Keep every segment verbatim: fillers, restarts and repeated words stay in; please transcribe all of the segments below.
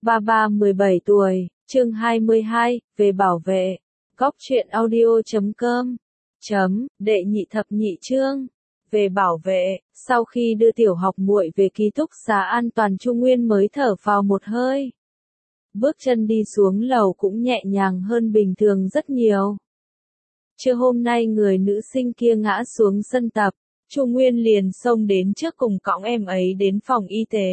Ba ba mười bảy tuổi, chương hai mươi hai, về bảo vệ. Góc truyện audio chấm com. Chấm, đệ nhị thập nhị chương. Về bảo vệ, sau khi đưa tiểu học muội về ký túc xá an toàn, Chu Nguyên mới thở phào một hơi. Bước chân đi xuống lầu cũng nhẹ nhàng hơn bình thường rất nhiều. Trưa hôm nay người nữ sinh kia ngã xuống sân tập, Chu Nguyên liền xông đến trước cùng cõng em ấy đến phòng y tế.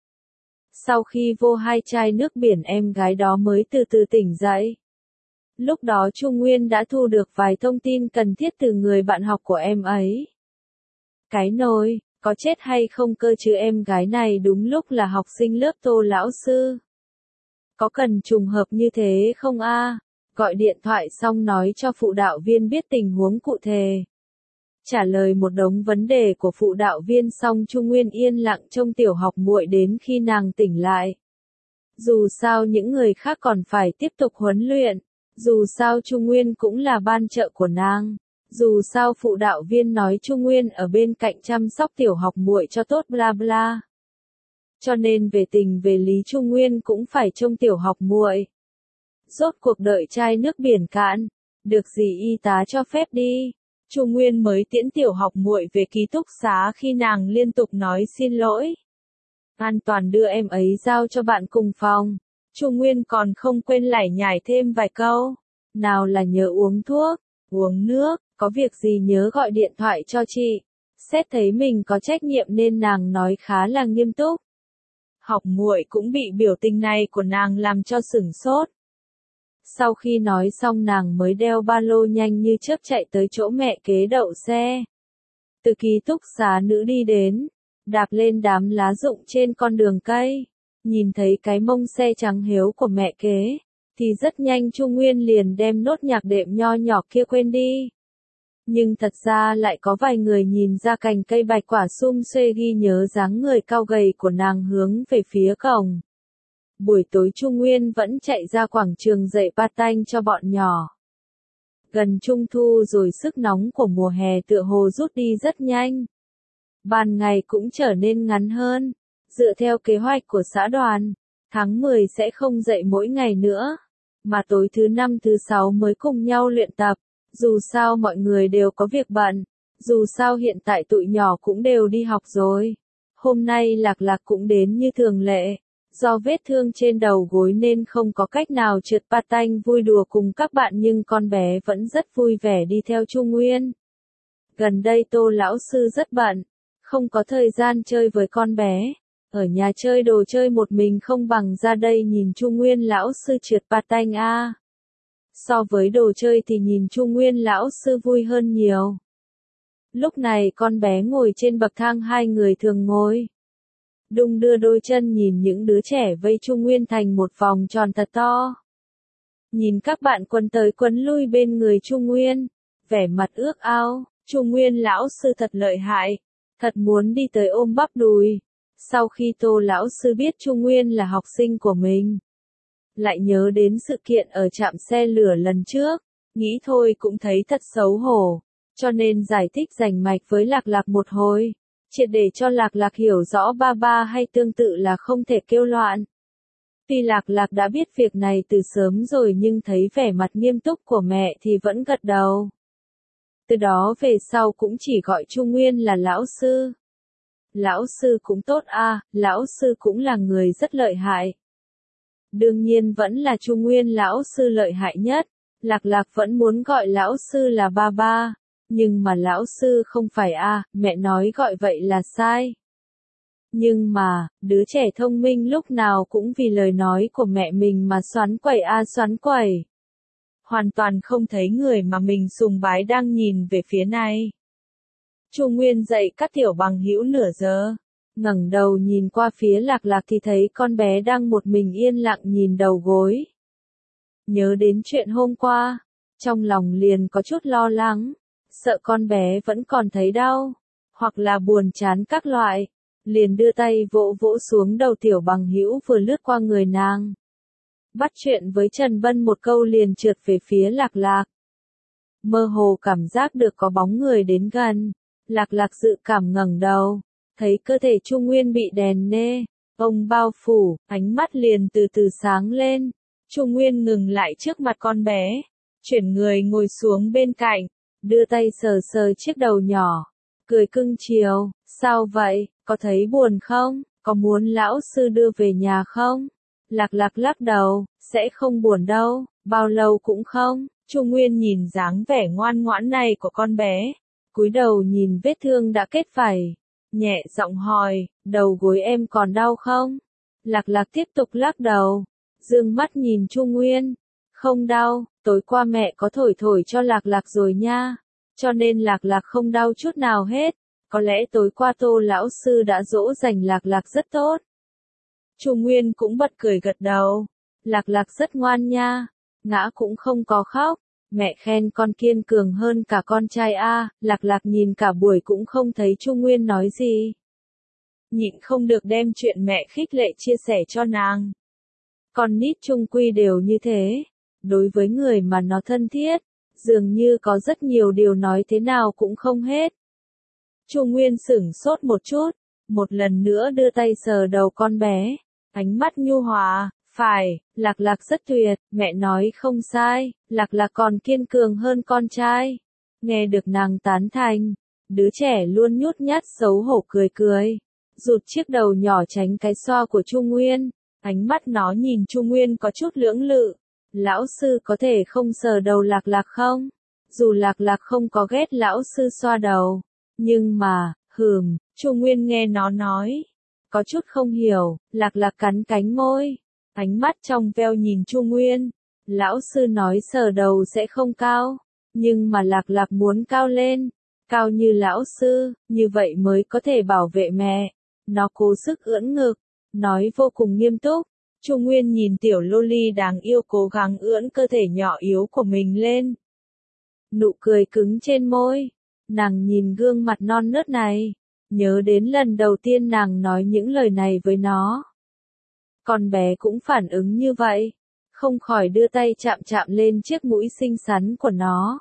Sau khi vô hai chai nước biển, em gái đó mới từ từ tỉnh dậy. Lúc đó Chu Nguyên đã thu được vài thông tin cần thiết từ người bạn học của em ấy. Cái nồi, có chết hay không cơ chứ, em gái này đúng lúc là học sinh lớp Tô lão sư. Có cần trùng hợp như thế không a? À? Gọi điện thoại xong nói cho phụ đạo viên biết tình huống cụ thể. Trả lời một đống vấn đề của phụ đạo viên xong, Chu Nguyên yên lặng trông tiểu học muội đến khi nàng tỉnh lại. Dù sao những người khác còn phải tiếp tục huấn luyện, dù sao Chu Nguyên cũng là ban trợ của nàng, dù sao phụ đạo viên nói Chu Nguyên ở bên cạnh chăm sóc tiểu học muội cho tốt bla bla. Cho nên về tình về lý Chu Nguyên cũng phải trông tiểu học muội. Rốt cuộc đợi chai nước biển cạn, được gì y tá cho phép đi. Chu Nguyên mới tiễn tiểu học muội về ký túc xá khi nàng liên tục nói xin lỗi. An toàn đưa em ấy giao cho bạn cùng phòng. Chu Nguyên còn không quên lải nhải thêm vài câu. Nào là nhớ uống thuốc, uống nước, có việc gì nhớ gọi điện thoại cho chị. Xét thấy mình có trách nhiệm nên nàng nói khá là nghiêm túc. Học muội cũng bị biểu tình này của nàng làm cho sửng sốt. Sau khi nói xong nàng mới đeo ba lô nhanh như chớp chạy tới chỗ mẹ kế đậu xe. Từ ký túc xá nữ đi đến, đạp lên đám lá rụng trên con đường cây, nhìn thấy cái mông xe trắng hiếu của mẹ kế, thì rất nhanh Chu Nguyên liền đem nốt nhạc đệm nho nhỏ kia quên đi. Nhưng thật ra lại có vài người nhìn ra cành cây bạch quả sum xuê ghi nhớ dáng người cao gầy của nàng hướng về phía cổng. Buổi tối Chu Nguyên vẫn chạy ra quảng trường dạy pa-tanh cho bọn nhỏ. Gần trung thu rồi, sức nóng của mùa hè tựa hồ rút đi rất nhanh. Ban ngày cũng trở nên ngắn hơn. Dựa theo kế hoạch của xã đoàn, tháng mười sẽ không dạy mỗi ngày nữa, mà tối thứ năm thứ sáu mới cùng nhau luyện tập. Dù sao mọi người đều có việc bận, dù sao hiện tại tụi nhỏ cũng đều đi học rồi. Hôm nay Lạc Lạc cũng đến như thường lệ. Do vết thương trên đầu gối nên không có cách nào trượt pa-tanh vui đùa cùng các bạn, nhưng con bé vẫn rất vui vẻ đi theo Chu Nguyên. Gần đây Tô lão sư rất bận, không có thời gian chơi với con bé. Ở nhà chơi đồ chơi một mình không bằng ra đây nhìn Chu Nguyên lão sư trượt pa-tanh a. À. So với đồ chơi thì nhìn Chu Nguyên lão sư vui hơn nhiều. Lúc này con bé ngồi trên bậc thang hai người thường ngồi. Đung đưa đôi chân nhìn những đứa trẻ vây Chu Nguyên thành một vòng tròn thật to. Nhìn các bạn quấn tới quấn lui bên người Chu Nguyên, vẻ mặt ước ao, Chu Nguyên lão sư thật lợi hại, thật muốn đi tới ôm bắp đùi. Sau khi Tô lão sư biết Chu Nguyên là học sinh của mình, lại nhớ đến sự kiện ở trạm xe lửa lần trước, nghĩ thôi cũng thấy thật xấu hổ, cho nên giải thích rành mạch với Lạc Lạc một hồi. Triệt để cho Lạc Lạc hiểu rõ ba ba hay tương tự là không thể kêu loạn. Tuy Lạc Lạc đã biết việc này từ sớm rồi nhưng thấy vẻ mặt nghiêm túc của mẹ thì vẫn gật đầu. Từ đó về sau cũng chỉ gọi Chu Nguyên là lão sư. Lão sư cũng tốt a, à, lão sư cũng là người rất lợi hại. Đương nhiên vẫn là Chu Nguyên lão sư lợi hại nhất, Lạc Lạc vẫn muốn gọi lão sư là ba ba. Nhưng mà lão sư không phải a, à, mẹ nói gọi vậy là sai. Nhưng mà, đứa trẻ thông minh lúc nào cũng vì lời nói của mẹ mình mà xoắn quẩy a à, xoắn quẩy. Hoàn toàn không thấy người mà mình sùng bái đang nhìn về phía này. Chu Nguyên dạy các tiểu bằng hữu nửa giờ, ngẩng đầu nhìn qua phía Lạc Lạc thì thấy con bé đang một mình yên lặng nhìn đầu gối. Nhớ đến chuyện hôm qua, trong lòng liền có chút lo lắng. Sợ con bé vẫn còn thấy đau, hoặc là buồn chán các loại, liền đưa tay vỗ vỗ xuống đầu tiểu bằng hữu vừa lướt qua người nàng. Bắt chuyện với Trần Bân một câu liền trượt về phía Lạc Lạc. Mơ hồ cảm giác được có bóng người đến gần, Lạc Lạc dự cảm ngẩng đầu, thấy cơ thể Chu Nguyên bị đèn nê, ông bao phủ, ánh mắt liền từ từ sáng lên. Chu Nguyên ngừng lại trước mặt con bé, chuyển người ngồi xuống bên cạnh, đưa tay sờ sờ chiếc đầu nhỏ, cười cưng chiều, sao vậy, có thấy buồn không, có muốn lão sư đưa về nhà không? Lạc Lạc lắc đầu, sẽ không buồn đâu, bao lâu cũng không. Chu Nguyên nhìn dáng vẻ ngoan ngoãn này của con bé, cúi đầu nhìn vết thương đã kết vảy, nhẹ giọng hỏi, đầu gối em còn đau không? Lạc Lạc tiếp tục lắc đầu, dương mắt nhìn Chu Nguyên, không đau, tối qua mẹ có thổi thổi cho Lạc Lạc rồi nha, cho nên Lạc Lạc không đau chút nào hết, có lẽ tối qua Tô lão sư đã dỗ dành Lạc Lạc rất tốt. Chu Nguyên cũng bật cười gật đầu, Lạc Lạc rất ngoan nha, ngã cũng không có khóc, mẹ khen con kiên cường hơn cả con trai a. Lạc Lạc nhìn cả buổi cũng không thấy Chu Nguyên nói gì. Nhịn không được đem chuyện mẹ khích lệ chia sẻ cho nàng. Con nít chung quy đều như thế, đối với người mà nó thân thiết, dường như có rất nhiều điều nói thế nào cũng không hết. Chu Nguyên sửng sốt một chút, một lần nữa đưa tay sờ đầu con bé, ánh mắt nhu hòa, phải, Lạc Lạc rất tuyệt, mẹ nói không sai, Lạc Lạc còn kiên cường hơn con trai. Nghe được nàng tán thành, đứa trẻ luôn nhút nhát xấu hổ cười cười, rụt chiếc đầu nhỏ tránh cái xoa của Chu Nguyên, ánh mắt nó nhìn Chu Nguyên có chút lưỡng lự, lão sư có thể không sờ đầu Lạc Lạc không? Dù Lạc Lạc không có ghét lão sư xoa đầu, nhưng mà, hừm, Chu Nguyên nghe nó nói, có chút không hiểu, Lạc Lạc cắn cánh môi, ánh mắt trong veo nhìn Chu Nguyên, lão sư nói sờ đầu sẽ không cao, nhưng mà Lạc Lạc muốn cao lên, cao như lão sư, như vậy mới có thể bảo vệ mẹ. Nó cố sức ưỡn ngực, nói vô cùng nghiêm túc. Chu Nguyên nhìn tiểu loli đáng yêu cố gắng ưỡn cơ thể nhỏ yếu của mình lên. Nụ cười cứng trên môi, nàng nhìn gương mặt non nớt này, nhớ đến lần đầu tiên nàng nói những lời này với nó. Con bé cũng phản ứng như vậy, không khỏi đưa tay chạm chạm lên chiếc mũi xinh xắn của nó.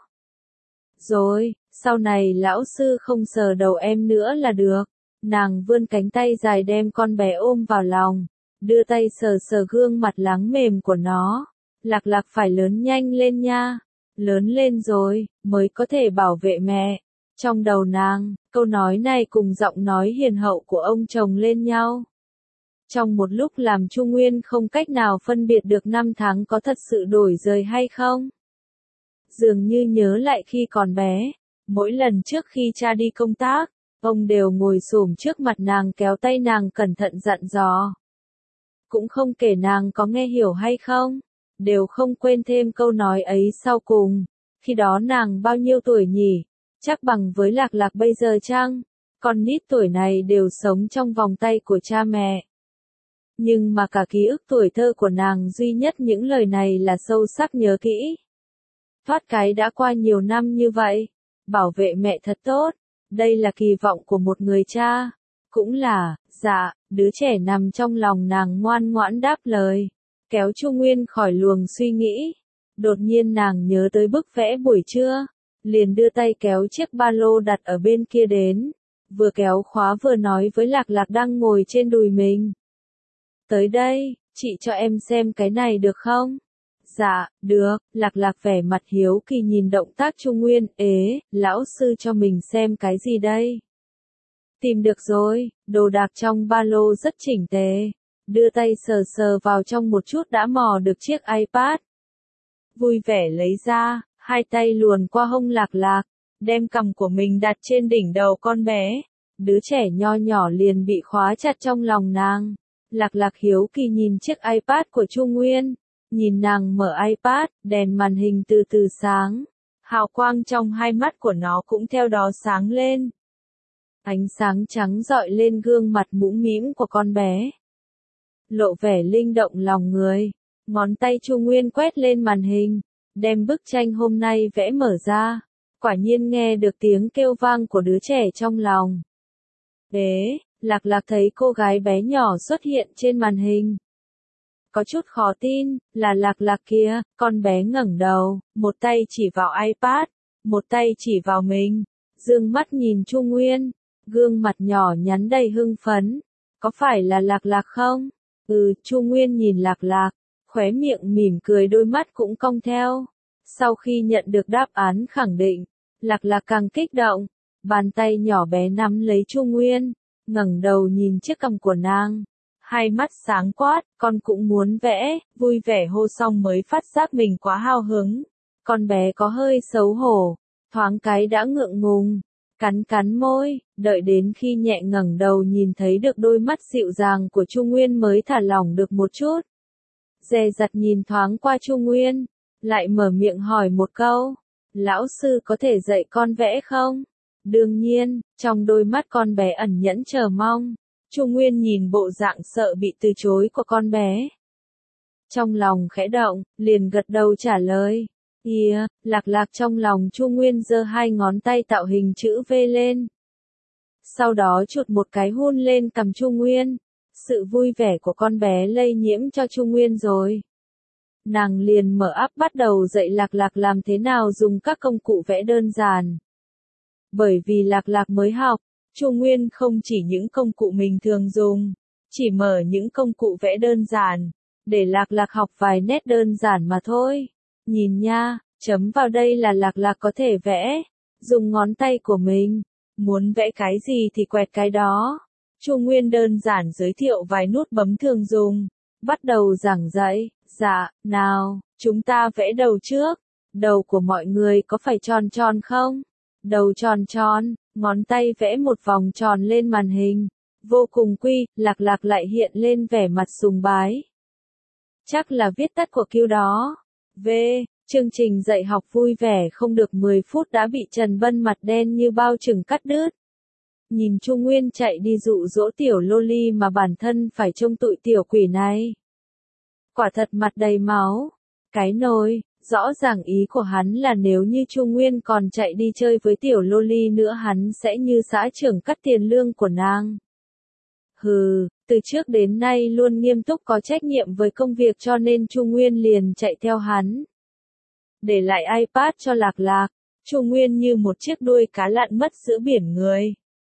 Rồi, sau này lão sư không sờ đầu em nữa là được. Nàng vươn cánh tay dài đem con bé ôm vào lòng, đưa tay sờ sờ gương mặt láng mềm của nó. Lạc Lạc phải lớn nhanh lên nha, lớn lên rồi, mới có thể bảo vệ mẹ. Trong đầu nàng, câu nói này cùng giọng nói hiền hậu của ông chồng lên nhau. Trong một lúc làm Chu Nguyên không cách nào phân biệt được năm tháng có thật sự đổi rời hay không. Dường như nhớ lại khi còn bé, mỗi lần trước khi cha đi công tác, ông đều ngồi xổm trước mặt nàng kéo tay nàng cẩn thận dặn dò. Cũng không kể nàng có nghe hiểu hay không, đều không quên thêm câu nói ấy sau cùng. Khi đó nàng bao nhiêu tuổi nhỉ? Chắc bằng với Lạc Lạc bây giờ chăng? Con nít tuổi này đều sống trong vòng tay của cha mẹ. Nhưng mà cả ký ức tuổi thơ của nàng duy nhất những lời này là sâu sắc nhớ kỹ. Thoát cái đã qua nhiều năm như vậy, bảo vệ mẹ thật tốt. Đây là kỳ vọng của một người cha. Cũng là, dạ, đứa trẻ nằm trong lòng nàng ngoan ngoãn đáp lời. Kéo Chu Nguyên khỏi luồng suy nghĩ. Đột nhiên nàng nhớ tới bức vẽ buổi trưa. Liền đưa tay kéo chiếc ba lô đặt ở bên kia đến. Vừa kéo khóa vừa nói với Lạc Lạc đang ngồi trên đùi mình. Tới đây, chị cho em xem cái này được không? Dạ, được. Lạc Lạc vẻ mặt hiếu kỳ nhìn động tác Chu Nguyên. Ế, lão sư cho mình xem cái gì đây? Tìm được rồi, đồ đạc trong ba lô rất chỉnh tề. Đưa tay sờ sờ vào trong một chút đã mò được chiếc iPad. Vui vẻ lấy ra, hai tay luồn qua hông Lạc Lạc, đem cằm của mình đặt trên đỉnh đầu con bé. Đứa trẻ nho nhỏ liền bị khóa chặt trong lòng nàng. Lạc Lạc hiếu kỳ nhìn chiếc iPad của Chu Nguyên. Nhìn nàng mở iPad, đèn màn hình từ từ sáng. Hào quang trong hai mắt của nó cũng theo đó sáng lên. Ánh sáng trắng rọi lên gương mặt mũm mĩm của con bé. Lộ vẻ linh động lòng người. Ngón tay Chu Nguyên quét lên màn hình, đem bức tranh hôm nay vẽ mở ra. Quả nhiên nghe được tiếng kêu vang của đứa trẻ trong lòng. Ế, Lạc Lạc thấy cô gái bé nhỏ xuất hiện trên màn hình. Có chút khó tin, là Lạc Lạc kia. Con bé ngẩng đầu, một tay chỉ vào iPad, một tay chỉ vào mình, dương mắt nhìn Chu Nguyên, gương mặt nhỏ nhắn đầy hưng phấn, có phải là Lạc Lạc không? Ừ, Chu Nguyên nhìn Lạc Lạc, khóe miệng mỉm cười đôi mắt cũng cong theo. Sau khi nhận được đáp án khẳng định, Lạc Lạc càng kích động, bàn tay nhỏ bé nắm lấy Chu Nguyên, ngẩng đầu nhìn chiếc cằm của nàng. Hai mắt sáng quát, con cũng muốn vẽ, vui vẻ hô xong mới phát giác mình quá hào hứng. Con bé có hơi xấu hổ, thoáng cái đã ngượng ngùng, cắn cắn môi, đợi đến khi nhẹ ngẩng đầu nhìn thấy được đôi mắt dịu dàng của Chu Nguyên mới thả lỏng được một chút. Dè dặt nhìn thoáng qua Chu Nguyên, lại mở miệng hỏi một câu, lão sư có thể dạy con vẽ không? Đương nhiên, trong đôi mắt con bé ẩn nhẫn chờ mong. Chu Nguyên nhìn bộ dạng sợ bị từ chối của con bé. Trong lòng khẽ động, liền gật đầu trả lời. Ìa, Lạc Lạc trong lòng Chu Nguyên giơ hai ngón tay tạo hình chữ V lên. Sau đó chụt một cái hôn lên cằm Chu Nguyên. Sự vui vẻ của con bé lây nhiễm cho Chu Nguyên rồi. Nàng liền mở áp bắt đầu dạy Lạc Lạc làm thế nào dùng các công cụ vẽ đơn giản. Bởi vì Lạc Lạc mới học, Chu Nguyên không chỉ những công cụ mình thường dùng, chỉ mở những công cụ vẽ đơn giản, để Lạc Lạc học vài nét đơn giản mà thôi. Nhìn nha, chấm vào đây là Lạc Lạc có thể vẽ, dùng ngón tay của mình, muốn vẽ cái gì thì quẹt cái đó. Chu Nguyên đơn giản giới thiệu vài nút bấm thường dùng, bắt đầu giảng dạy. Dạ, nào, chúng ta vẽ đầu trước. Đầu của mọi người có phải tròn tròn không? Đầu tròn tròn, ngón tay vẽ một vòng tròn lên màn hình. Vô cùng quy, Lạc Lạc lại hiện lên vẻ mặt sùng bái. Chắc là viết tắt của Q đó. V, chương trình dạy học vui vẻ không được mười phút đã bị Trần Bân mặt đen như bao chừng cắt đứt. Nhìn Chu Nguyên chạy đi dụ dỗ tiểu loli mà bản thân phải trông tụi tiểu quỷ này. Quả thật mặt đầy máu. Cái nồi, rõ ràng ý của hắn là nếu như Chu Nguyên còn chạy đi chơi với tiểu loli nữa hắn sẽ như xã trưởng cắt tiền lương của nàng. Hừ, từ trước đến nay luôn nghiêm túc có trách nhiệm với công việc cho nên Chu Nguyên liền chạy theo hắn. Để lại iPad cho Lạc Lạc, Chu Nguyên như một chiếc đuôi cá lặn mất giữa biển người.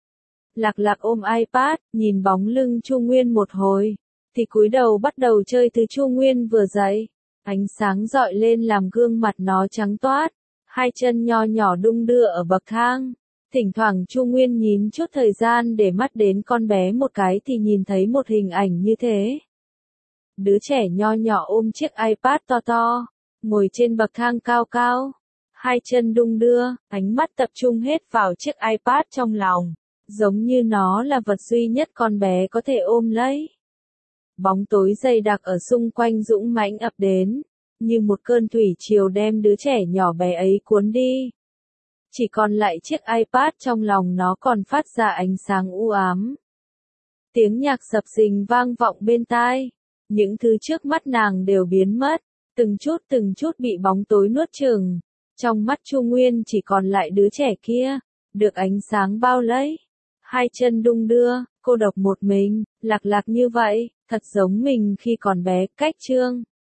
Lạc Lạc ôm iPad, nhìn bóng lưng Chu Nguyên một hồi, thì cúi đầu bắt đầu chơi thứ Chu Nguyên vừa dạy. Ánh sáng dọi lên làm gương mặt nó trắng toát, hai chân nho nhỏ đung đưa ở bậc thang. Thỉnh thoảng Chu Nguyên nhìn chút thời gian để mắt đến con bé một cái thì nhìn thấy một hình ảnh như thế. Đứa trẻ nho nhỏ ôm chiếc iPad to to, ngồi trên bậc thang cao cao, hai chân đung đưa, ánh mắt tập trung hết vào chiếc iPad trong lòng, giống như nó là vật duy nhất con bé có thể ôm lấy. Bóng tối dày đặc ở xung quanh dũng mãnh ập đến, như một cơn thủy triều đem đứa trẻ nhỏ bé ấy cuốn đi. Chỉ còn lại chiếc iPad trong lòng nó còn phát ra ánh sáng u ám. Tiếng nhạc sập sình vang vọng bên tai, những thứ trước mắt nàng đều biến mất, từng chút từng chút bị bóng tối nuốt chửng. Trong mắt Chu Nguyên chỉ còn lại đứa trẻ kia, được ánh sáng bao lấy, hai chân đung đưa, cô độc một mình, Lạc Lạc như vậy, thật giống mình khi còn bé. Cách chương